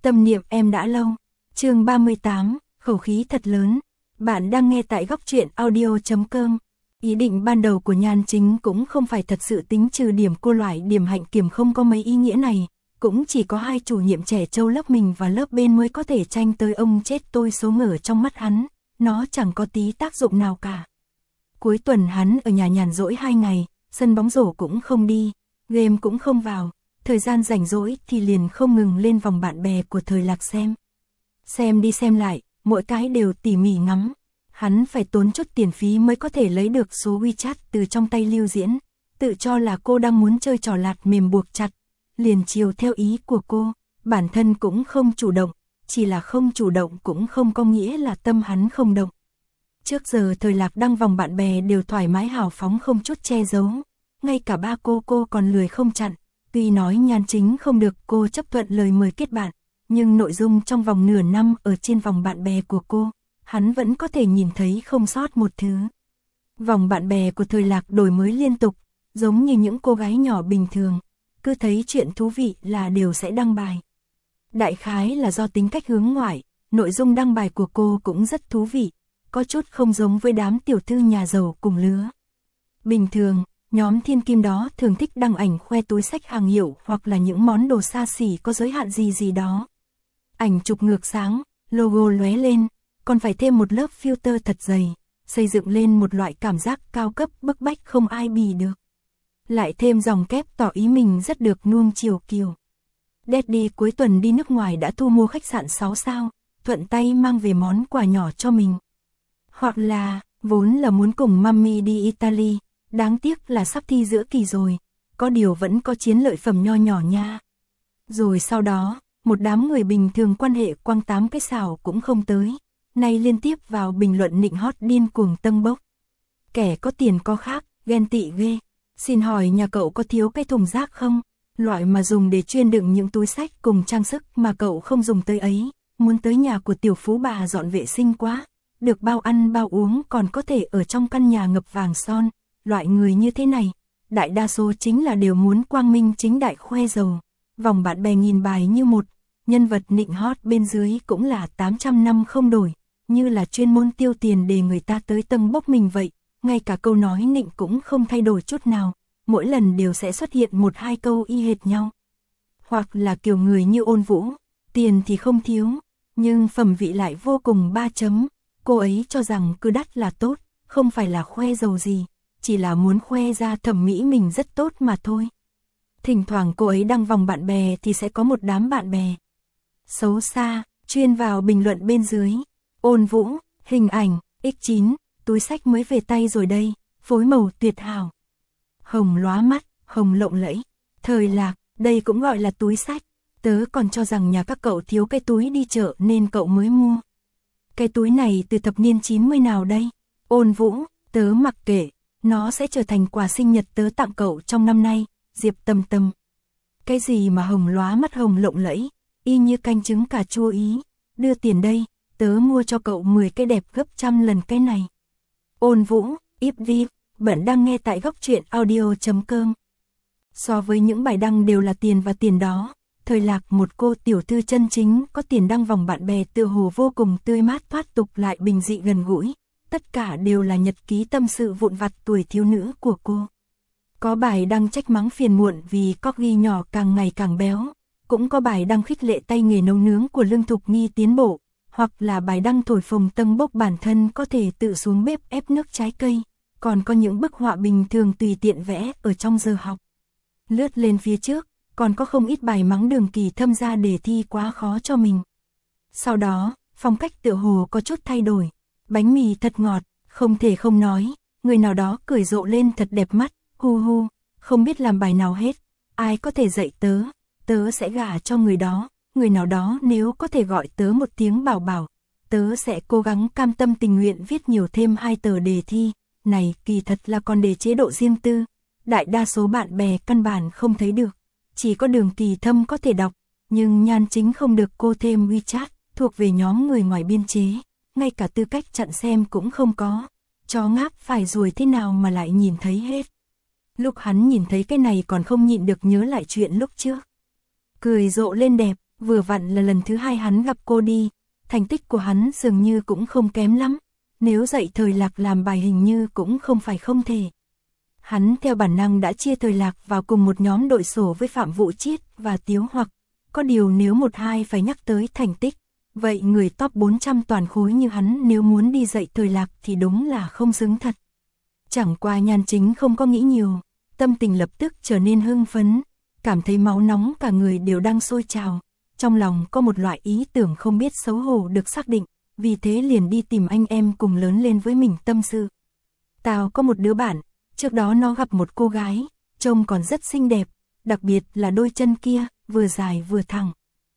Tâm niệm em đã lâu. Chương 38, khẩu khí thật lớn. Bạn đang nghe tại góc truyện audio.com. Ý định ban đầu của Nhan Chính cũng không phải thật sự tính trừ điểm cô, loại điểm hạnh kiểm không có mấy ý nghĩa này, cũng chỉ có hai chủ nhiệm trẻ trâu lớp mình và lớp bên mới có thể tranh tới ông chết tôi số ngờ trong mắt hắn, nó chẳng có tí tác dụng nào cả. Cuối tuần hắn ở nhà nhàn rỗi 2 ngày, sân bóng rổ cũng không đi, game cũng không vào, thời gian rảnh rỗi thì liền không ngừng lên vòng bạn bè của Thời Lạc xem. Xem đi xem lại, mỗi cái đều tỉ mỉ ngắm. Hắn phải tốn chút tiền phí mới có thể lấy được số WeChat từ trong tay Lưu Diễn, tự cho là cô đang muốn chơi trò lạt mềm buộc chặt, liền chiều theo ý của cô, bản thân cũng không chủ động, chỉ là không chủ động cũng không có nghĩa là tâm hắn không động. Trước giờ Thời Lạc đăng vòng bạn bè đều thoải mái hào phóng không chút che giấu, ngay cả ba cô còn lười không chặn, tuy nói Nhan Chính không được cô chấp thuận lời mời kết bạn, nhưng nội dung trong vòng nửa năm ở trên vòng bạn bè của cô, hắn vẫn có thể nhìn thấy không sót một thứ. Vòng bạn bè của Thời Lạc đổi mới liên tục, giống như những cô gái nhỏ bình thường, cứ thấy chuyện thú vị là đều sẽ đăng bài. Đại khái là do tính cách hướng ngoại, nội dung đăng bài của cô cũng rất thú vị, có chút không giống với đám tiểu thư nhà giàu cùng lứa. Bình thường, nhóm thiên kim đó thường thích đăng ảnh khoe túi xách hàng hiệu hoặc là những món đồ xa xỉ có giới hạn gì đó. Ảnh chụp ngược sáng, logo lóe lên, còn phải thêm một lớp filter thật dày, xây dựng lên một loại cảm giác cao cấp bức bách không ai bì được. Lại thêm dòng kép tỏ ý mình rất được nuông chiều kiều. Daddy cuối tuần đi nước ngoài đã thu mua khách sạn 6 sao, thuận tay mang về món quà nhỏ cho mình. Hoặc là, vốn là muốn cùng Mummy đi Italy, đáng tiếc là sắp thi giữa kỳ rồi, có điều vẫn có chiến lợi phẩm nho nhỏ nha. Rồi sau đó, một đám người bình thường quan hệ quăng 8 cái xào cũng không tới, nay liên tiếp vào bình luận nịnh hót điên cuồng tâng bốc. Kẻ có tiền có khác, ghen tị ghê. Xin hỏi nhà cậu có thiếu cái thùng rác không? Loại mà dùng để chuyên đựng những túi xách cùng trang sức mà cậu không dùng tới ấy, muốn tới nhà của tiểu phú bà dọn vệ sinh quá. Được bao ăn bao uống còn có thể ở trong căn nhà ngập vàng son, loại người như thế này, đại đa số chính là đều muốn quang minh chính đại khoe giàu. Vòng bạn bè nghìn bài như một, nhân vật nịnh hót bên dưới cũng là 800 năm không đổi, như là chuyên môn tiêu tiền để người ta tới tâng bốc mình vậy, ngay cả câu nói nịnh cũng không thay đổi chút nào, mỗi lần đều sẽ xuất hiện 1-2 câu y hệt nhau. Hoặc là kiểu người như Ôn Vũ, tiền thì không thiếu, nhưng phẩm vị lại vô cùng 3 chấm. Cô ấy cho rằng cứ đắt là tốt, không phải là khoe giàu gì, chỉ là muốn khoe ra thẩm mỹ mình rất tốt mà thôi. Thỉnh thoảng cô ấy đăng vòng bạn bè thì sẽ có một đám bạn bè xấu xa, chuyên vào bình luận bên dưới. Ôn Vũ, hình ảnh, X9, túi xách mới về tay rồi đây, phối màu tuyệt hảo. Hồng lóa mắt, hồng lộng lẫy. Thời Lạc, đây cũng gọi là túi xách. Tớ còn cho rằng nhà các cậu thiếu cái túi đi chợ nên cậu mới mua. Cái túi này từ thập niên 90 nào đây? Ôn Vũ, tớ mặc kệ, nó sẽ trở thành quà sinh nhật tớ tặng cậu trong năm nay. Diệp Tầm Tầm. Cái gì mà hồng lóa mắt hồng lộng lẫy, y như canh trứng cà chua Ý, đưa tiền đây, tớ mua cho cậu 10 cái đẹp gấp trăm lần cái này. Ôn Vũ, Íp Vi, bạn đang nghe tại góc truyện audio.com. So với những bài đăng đều là tiền và tiền đó, Thời Lạc một cô tiểu thư chân chính có tiền đăng vòng bạn bè tựa hồ vô cùng tươi mát thoát tục lại bình dị gần gũi, tất cả đều là nhật ký tâm sự vụn vặt tuổi thiếu nữ của cô. Có bài đăng trách mắng phiền muộn vì corgi nhỏ càng ngày càng béo, cũng có bài đăng khích lệ tay nghề nấu nướng của Lương Thục Nghi tiến bộ, hoặc là bài đăng thổi phồng tâng bốc bản thân có thể tự xuống bếp ép nước trái cây, còn có những bức họa bình thường tùy tiện vẽ ở trong giờ học. Lướt lên phía trước, còn có không ít bài mắng Đường Kỳ Thâm ra đề thi quá khó cho mình. Sau đó, phong cách tựa hồ có chút thay đổi, bánh mì thật ngọt, không thể không nói, người nào đó cười rộ lên thật đẹp mắt, hu hu, không biết làm bài nào hết, ai có thể dạy tớ, tớ sẽ gả cho người đó, người nào đó nếu có thể gọi tớ một tiếng bảo bảo, tớ sẽ cố gắng cam tâm tình nguyện viết nhiều thêm 2 tờ đề thi, này kỳ thật là còn đề chế độ riêng tư, đại đa số bạn bè căn bản không thấy được, chỉ có Đường Kỳ Thâm có thể đọc, nhưng Nhan Chính không được cô thêm WeChat, thuộc về nhóm người ngoài biên chế, ngay cả tư cách chặn xem cũng không có, chó ngáp phải rồi thế nào mà lại nhìn thấy hết. Lúc hắn nhìn thấy cái này còn không nhịn được nhớ lại chuyện lúc trước. Cười rộ lên đẹp, Vừa vặn là lần thứ hai hắn gặp cô đi, thành tích của hắn dường như cũng không kém lắm, nếu dạy Thời Lạc làm bài hình như cũng không phải không thể. Hắn theo bản năng đã chia Thời Lạc vào cùng một nhóm đội sổ với Phạm Vũ Chiết và Tiếu Hoặc, có điều nếu một hai phải nhắc tới thành tích, vậy người top 400 toàn khối như hắn nếu muốn đi dạy Thời Lạc thì đúng là không xứng thật. Chẳng qua Nhan Chính không có nghĩ nhiều, tâm tình lập tức trở nên hưng phấn, cảm thấy máu nóng cả người đều đang sôi trào, trong lòng có một loại ý tưởng không biết xấu hổ được xác định, vì thế liền đi tìm anh em cùng lớn lên với mình tâm sự. Tao có một đứa bạn, trước đó nó gặp một cô gái, trông còn rất xinh đẹp, đặc biệt là đôi chân kia, vừa dài vừa thẳng.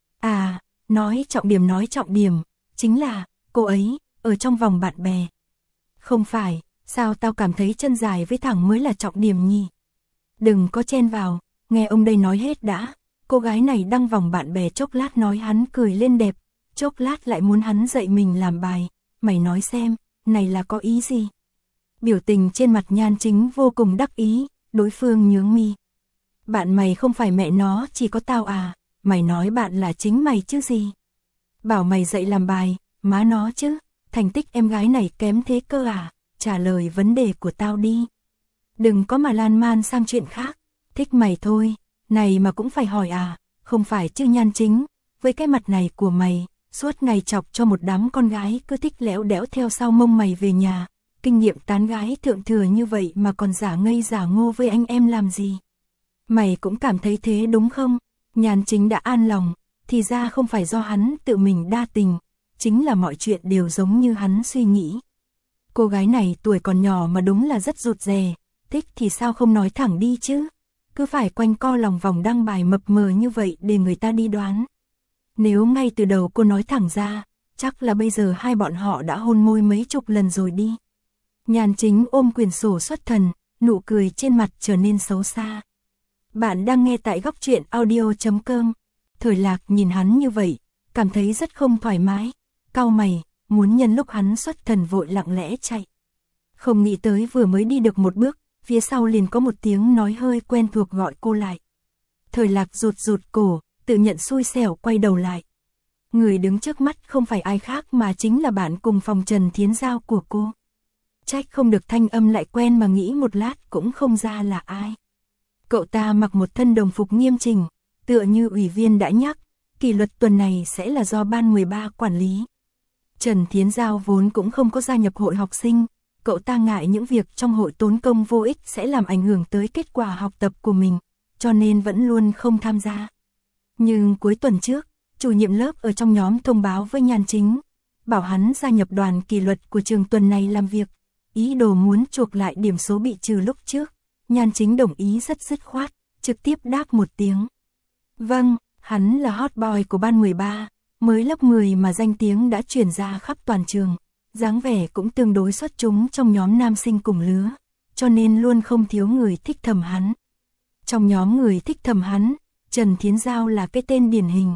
À, nói trọng điểm, chính là, cô ấy, ở trong vòng bạn bè. Không phải, sao tao cảm thấy chân dài với thẳng mới là trọng điểm nhỉ? Đừng có chen vào, nghe ông đây nói hết đã. Cô gái này đăng vòng bạn bè chốc lát nói hắn cười lên đẹp, chốc lát lại muốn hắn dạy mình làm bài. Mày nói xem, này là có ý gì? Biểu tình trên mặt Nhan Chính vô cùng đắc ý, đối phương nhướng mi. Bạn mày không phải mẹ nó, chỉ có tao à? Mày nói bạn là chính mày chứ gì? Bảo mày dạy làm bài, má nó chứ, thành tích em gái này kém thế cơ à? Trả lời vấn đề của tao đi. Đừng có mà lan man sang chuyện khác, thích mày thôi, này mà cũng phải hỏi à, không phải chứ Nhan Chính, với cái mặt này của mày, suốt ngày chọc cho một đám con gái cứ thích léo đẽo theo sau mông mày về nhà, kinh nghiệm tán gái thượng thừa như vậy mà còn giả ngây giả ngô với anh em làm gì? Mày cũng cảm thấy thế đúng không? Nhan Chính đã an lòng, thì ra không phải do hắn tự mình đa tình, chính là mọi chuyện đều giống như hắn suy nghĩ. Cô gái này tuổi còn nhỏ mà đúng là rất rụt rè, thích thì sao không nói thẳng đi chứ, cứ phải quanh co lòng vòng đăng bài mập mờ như vậy để người ta đi đoán. Nếu ngay từ đầu cô nói thẳng ra, chắc là bây giờ hai bọn họ đã hôn môi mấy chục lần rồi đi. Nhan Chính ôm quyển sổ xuất thần, nụ cười trên mặt trở nên xấu xa. Bạn đang nghe tại góc truyện audio.com. Thời Lạc nhìn hắn như vậy, cảm thấy rất không thoải mái, cau mày, muốn nhân lúc hắn xuất thần vội lặng lẽ chạy. Không nghĩ tới vừa mới đi được một bước, phía sau liền có một tiếng nói hơi quen thuộc gọi cô lại. Thời Lạc rụt cổ, tự nhận xui xẻo quay đầu lại. Người đứng trước mắt không phải ai khác mà chính là bạn cùng phòng Trần Thiến Giao của cô. Trách không được thanh âm lại quen mà nghĩ một lát cũng không ra là ai. Cậu ta mặc một thân đồng phục nghiêm chỉnh, tựa như ủy viên đã nhắc, kỷ luật tuần này sẽ là do ban 13 quản lý. Trần Thiến Giao vốn cũng không có gia nhập hội học sinh, cậu ta ngại những việc trong hội tốn công vô ích sẽ làm ảnh hưởng tới kết quả học tập của mình, cho nên vẫn luôn không tham gia. Nhưng cuối tuần trước, chủ nhiệm lớp ở trong nhóm thông báo với Nhan Chính, bảo hắn gia nhập đoàn kỷ luật của trường tuần này làm việc, ý đồ muốn chuộc lại điểm số bị trừ lúc trước. Nhan Chính đồng ý rất dứt khoát, trực tiếp đáp một tiếng. Vâng, hắn là hot boy của ban 13, mới lớp 10 mà danh tiếng đã truyền ra khắp toàn trường, dáng vẻ cũng tương đối xuất chúng trong nhóm nam sinh cùng lứa, cho nên luôn không thiếu người thích thầm hắn. Trong nhóm người thích thầm hắn, Trần Thiến Giao là cái tên điển hình.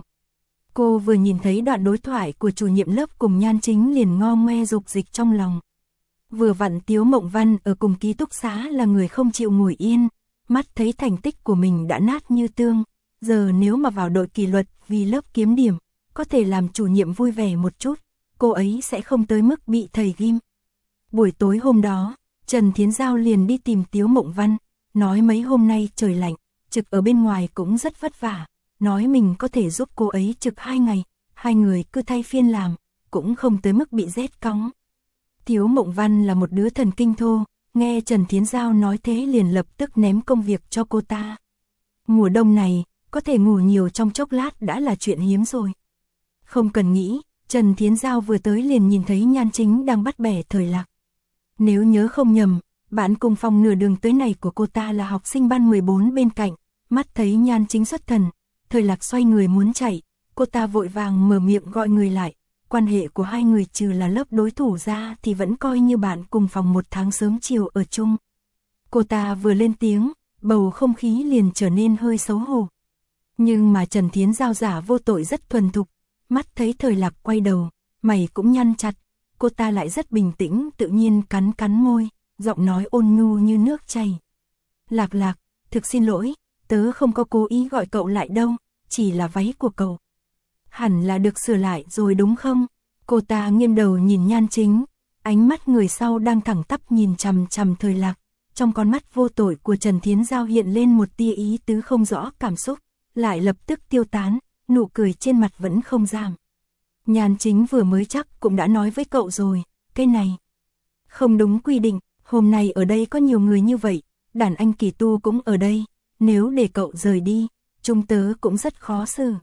Cô vừa nhìn thấy đoạn đối thoại của chủ nhiệm lớp cùng Nhan Chính liền ngo ngoe dục dịch trong lòng. Vừa vặn Tiếu Mộng Văn ở cùng ký túc xá là người không chịu ngồi yên, mắt thấy thành tích của mình đã nát như tương, giờ nếu mà vào đội kỷ luật vì lớp kiếm điểm, có thể làm chủ nhiệm vui vẻ một chút, cô ấy sẽ không tới mức bị thầy ghim. Buổi tối hôm đó, Trần Thiến Giao liền đi tìm Tiếu Mộng Văn, nói mấy hôm nay trời lạnh, trực ở bên ngoài cũng rất vất vả, nói mình có thể giúp cô ấy trực 2 ngày, hai người cứ thay phiên làm, cũng không tới mức bị rét cóng. Tiếu Mộng Văn là một đứa thần kinh thô, nghe Trần Thiến Giao nói thế liền lập tức ném công việc cho cô ta. Mùa đông này, có thể ngủ nhiều trong chốc lát đã là chuyện hiếm rồi. Không cần nghĩ, Trần Thiến Giao vừa tới liền nhìn thấy Nhan Chính đang bắt bẻ Thời Lạc. Nếu nhớ không nhầm, bạn cùng phòng nửa đường tới này của cô ta là học sinh ban 14 bên cạnh, mắt thấy Nhan Chính xuất thần, Thời Lạc xoay người muốn chạy, cô ta vội vàng mở miệng gọi người lại. Quan hệ của hai người trừ là lớp đối thủ ra thì vẫn coi như bạn cùng phòng một tháng sớm chiều ở chung. Cô ta vừa lên tiếng, bầu không khí liền trở nên hơi xấu hổ. Nhưng mà Trần Thiến Giao giả vô tội rất thuần thục, mắt thấy Thời Lạc quay đầu, mày cũng nhăn chặt, cô ta lại rất bình tĩnh tự nhiên cắn môi, giọng nói ôn nhu như nước chảy. Lạc Lạc, thực xin lỗi, tớ không có cố ý gọi cậu lại đâu, chỉ là váy của cậu. hẳn là được sửa lại rồi đúng không? Cô ta nghiêng đầu nhìn Nhan Chính, ánh mắt người sau đang thẳng tắp nhìn chằm chằm Thời Lạc. Trong con mắt vô tội của Trần Thiến Giao hiện lên một tia ý tứ không rõ cảm xúc, lại lập tức tiêu tán, nụ cười trên mặt vẫn không giảm. Nhan Chính vừa mới chắc cũng đã nói với cậu rồi, cái này không đúng quy định, hôm nay ở đây có nhiều người như vậy, đàn anh Kỳ Tu cũng ở đây, nếu để cậu rời đi, chúng tớ cũng rất khó xử.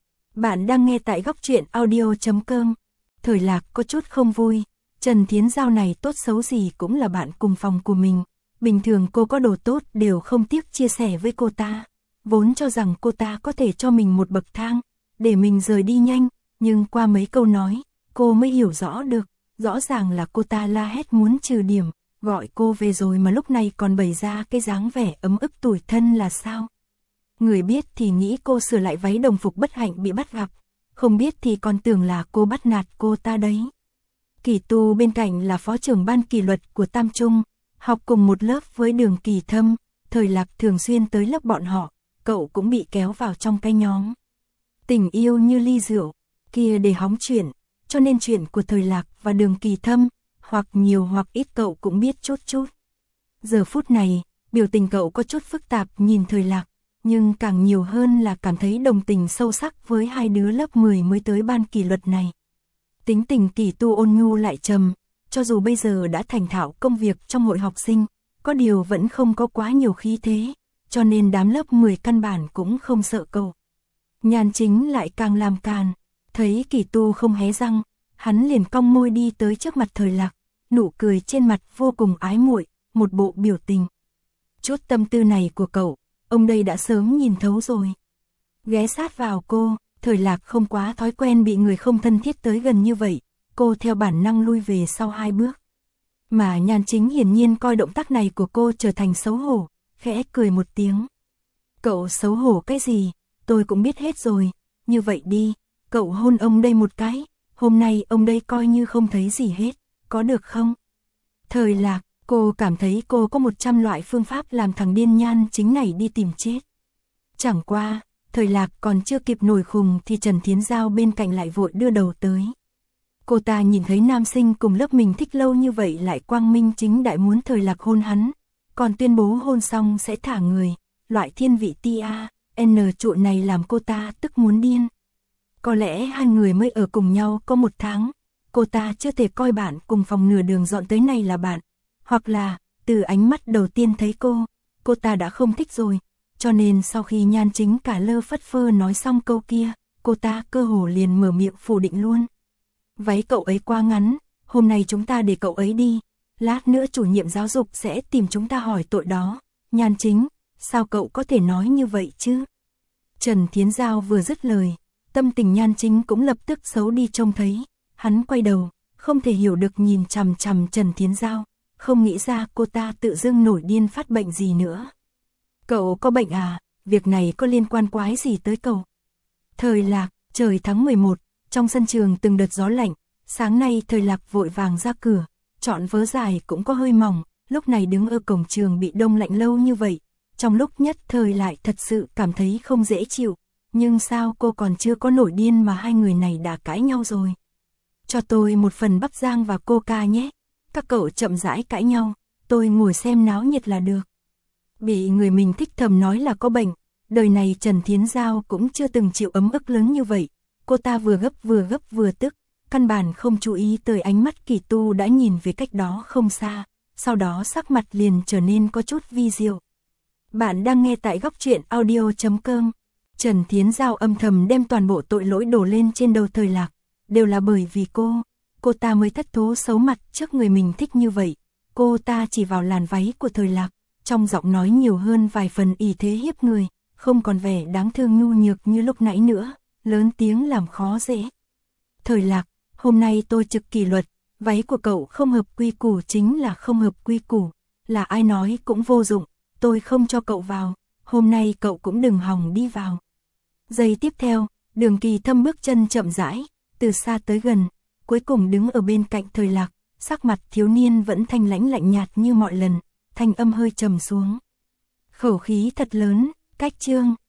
Bạn đang nghe tại góc truyện audio.com. Thời Lạc có chút không vui, Trần Thiến Giao này tốt xấu gì cũng là bạn cùng phòng của mình, bình thường cô có đồ tốt đều không tiếc chia sẻ với cô ta, vốn cho rằng cô ta có thể cho mình một bậc thang, để mình rời đi nhanh, nhưng qua mấy câu nói, cô mới hiểu rõ được, rõ ràng là cô ta la hét muốn trừ điểm, gọi cô về rồi mà lúc này còn bày ra cái dáng vẻ ấm ức tủi thân là sao? Người biết thì nghĩ cô sửa lại váy đồng phục bất hạnh bị bắt gặp, không biết thì còn tưởng là cô bắt nạt cô ta đấy. Kỳ Tu bên cạnh là phó trưởng ban kỷ luật của Tam Trung, học cùng một lớp với Đường Kỳ Thâm, Thời Lạc thường xuyên tới lớp bọn họ, cậu cũng bị kéo vào trong cái nhóm. Tình yêu như ly rượu, kia để hóng chuyện, cho nên chuyện của Thời Lạc và Đường Kỳ Thâm, hoặc nhiều hoặc ít cậu cũng biết chút chút. Giờ phút này, biểu tình cậu có chút phức tạp nhìn Thời Lạc, nhưng càng nhiều hơn là cảm thấy đồng tình sâu sắc với hai đứa lớp 10 mới tới ban kỷ luật này. Tính tình Kỳ Tu ôn nhu lại trầm, cho dù bây giờ đã thành thạo công việc trong hội học sinh, có điều vẫn không có quá nhiều khí thế, cho nên đám lớp 10 căn bản cũng không sợ cậu. Nhan Chính lại càng làm càn, thấy Kỳ Tu không hé răng, hắn liền cong môi đi tới trước mặt Thời Lạc, nụ cười trên mặt vô cùng ái muội, một bộ biểu tình. Chút tâm tư này của cậu, ông đây đã sớm nhìn thấu rồi. Ghé sát vào cô, Thời Lạc không quá thói quen bị người không thân thiết tới gần như vậy, cô theo bản năng lui về sau 2 bước. Mà Nhan Chính hiển nhiên coi động tác này của cô trở thành xấu hổ, khẽ cười một tiếng. Cậu xấu hổ cái gì, tôi cũng biết hết rồi, như vậy đi, cậu hôn ông đây một cái, hôm nay ông đây coi như không thấy gì hết, có được không? Thời Lạc, cô cảm thấy cô có 100 loại phương pháp làm thằng điên Nhan Chính này đi tìm chết. Chẳng qua, Thời Lạc còn chưa kịp nổi khùng thì Trần Thiến Giao bên cạnh lại vội đưa đầu tới. Cô ta nhìn thấy nam sinh cùng lớp mình thích lâu như vậy lại quang minh chính đại muốn Thời Lạc hôn hắn, còn tuyên bố hôn xong sẽ thả người, loại thiên vị tia, n trụ này làm cô ta tức muốn điên. Có lẽ hai người mới ở cùng nhau có 1 tháng, cô ta chưa thể coi bạn cùng phòng nửa đường dọn tới này là bạn, hoặc là, từ ánh mắt đầu tiên thấy cô ta đã không thích rồi, cho nên sau khi Nhan Chính cả lơ phất phơ nói xong câu kia, cô ta cơ hồ liền mở miệng phủ định luôn. Váy cậu ấy quá ngắn, hôm nay chúng ta để cậu ấy đi, lát nữa chủ nhiệm giáo dục sẽ tìm chúng ta hỏi tội đó. Nhan Chính, sao cậu có thể nói như vậy chứ? Trần Thiến Giao vừa dứt lời, tâm tình Nhan Chính cũng lập tức xấu đi trông thấy, hắn quay đầu, không thể hiểu được nhìn chằm chằm Trần Thiến Giao, không nghĩ ra cô ta tự dưng nổi điên phát bệnh gì nữa. Cậu có bệnh à, việc này có liên quan quái gì tới cậu? Thời Lạc, trời tháng 11, trong sân trường từng đợt gió lạnh, sáng nay Thời Lạc vội vàng ra cửa, chọn vớ dài cũng có hơi mỏng, lúc này đứng ở cổng trường bị đông lạnh lâu như vậy, trong lúc nhất thời lại thật sự cảm thấy không dễ chịu, nhưng sao cô còn chưa có nổi điên mà hai người này đã cãi nhau rồi. Cho tôi một phần bắp rang và coca nhé, các cậu chậm rãi cãi nhau, tôi ngồi xem náo nhiệt là được. Bị người mình thích thầm nói là có bệnh, đời này Trần Thiến Giao cũng chưa từng chịu ấm ức lớn như vậy, cô ta vừa gấp vừa tức, căn bản không chú ý tới ánh mắt Kỳ Tu đã nhìn về cách đó không xa, sau đó sắc mặt liền trở nên có chút vi diệu. Bạn đang nghe tại góc truyện audio.com. Trần Thiến Giao âm thầm đem toàn bộ tội lỗi đổ lên trên đầu Thời Lạc, đều là bởi vì cô ta mới thất thố xấu mặt trước người mình thích như vậy. Cô ta chỉ vào làn váy của Thời Lạc, trong giọng nói nhiều hơn vài phần ỷ thế hiếp người, không còn vẻ đáng thương nhu nhược như lúc nãy nữa, lớn tiếng làm khó dễ. Thời Lạc, hôm nay tôi trực kỷ luật, váy của cậu không hợp quy củ chính là không hợp quy củ, là ai nói cũng vô dụng, tôi không cho cậu vào, hôm nay cậu cũng đừng hòng đi vào. Giây tiếp theo, Đường Kỳ Thâm bước chân chậm rãi, từ xa tới gần, cuối cùng đứng ở bên cạnh Thời Lạc, sắc mặt thiếu niên vẫn thanh lãnh lạnh nhạt như mọi lần, thanh âm hơi trầm xuống. Khẩu khí thật lớn, cách chương.